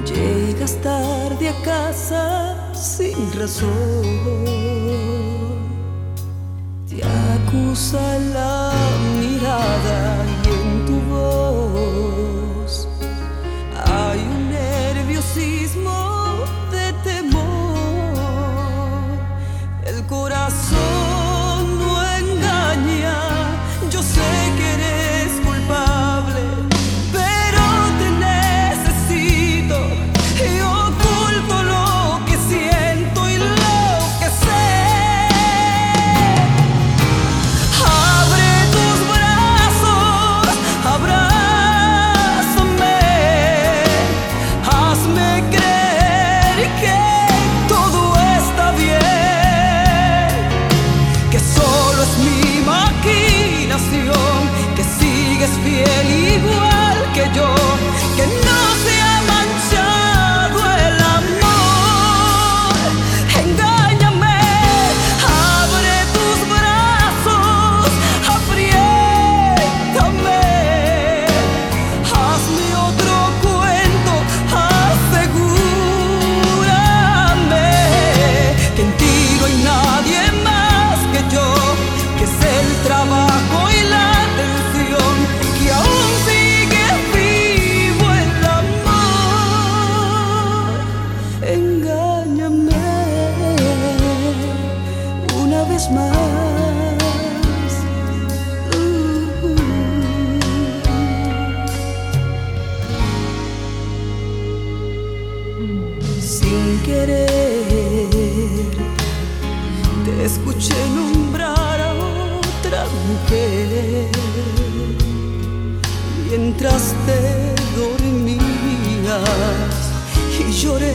Llegas tarde a casa sin razón, te acusa la mirada y en tu voz hay un nerviosismo de temor. El corazón no engaña, yo sé que eres culpable, pero te necesito y oculto lo que siento y lo que sé. Abre tus brazos, abrázame, hazme creer que todo está bien, que solo es mi imaginación, que sigues fiel igual que yo, que no se ha manchado el amor. Engáñame, abre tus brazos, apriétame, hazme otro cuento, asegúrame que en ti no hay nadie más que yo, que es el trabajo y la atención, que aún sigue vivo el amor. Engáñame una vez más. Sin querer te escuché nombrar a otra mujer mientras te dormías, y lloré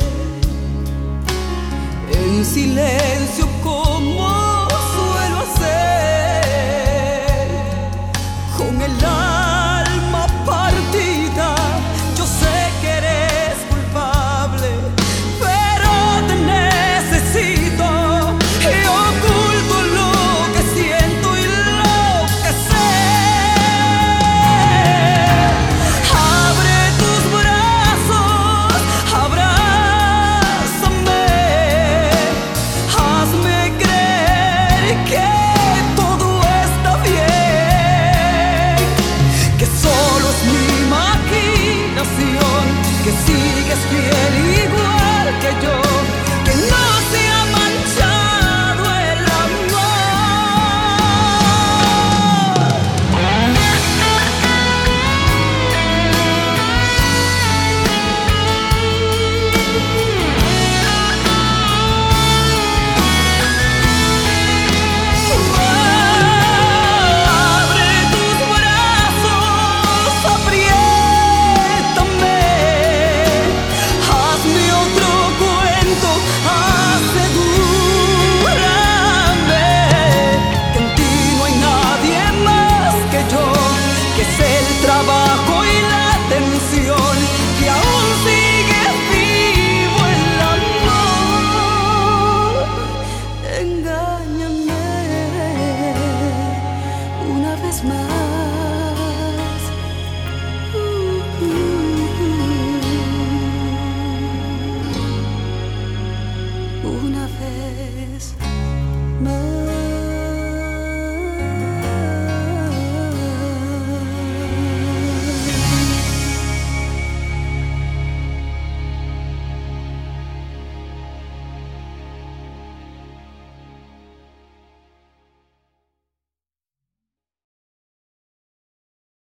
en silencio como suelo hacer, con el alma partida. Yo sé que eres culpable, pero te necesito y oculto lo que siento y lo que sé. Abre tus brazos, abrázame, hazme creer que todo está bien, que solo es mi imaginación, que sigues fiel igual que yo, que no se ha manchado el amor. Abre tus brazos, apriétame, hazme otro cuento, asegúrame que en ti no hay nadie más que yo, que es el trabajo y la atención, que aún sigue vivo el amor. Engáñame una vez más. Una vez más.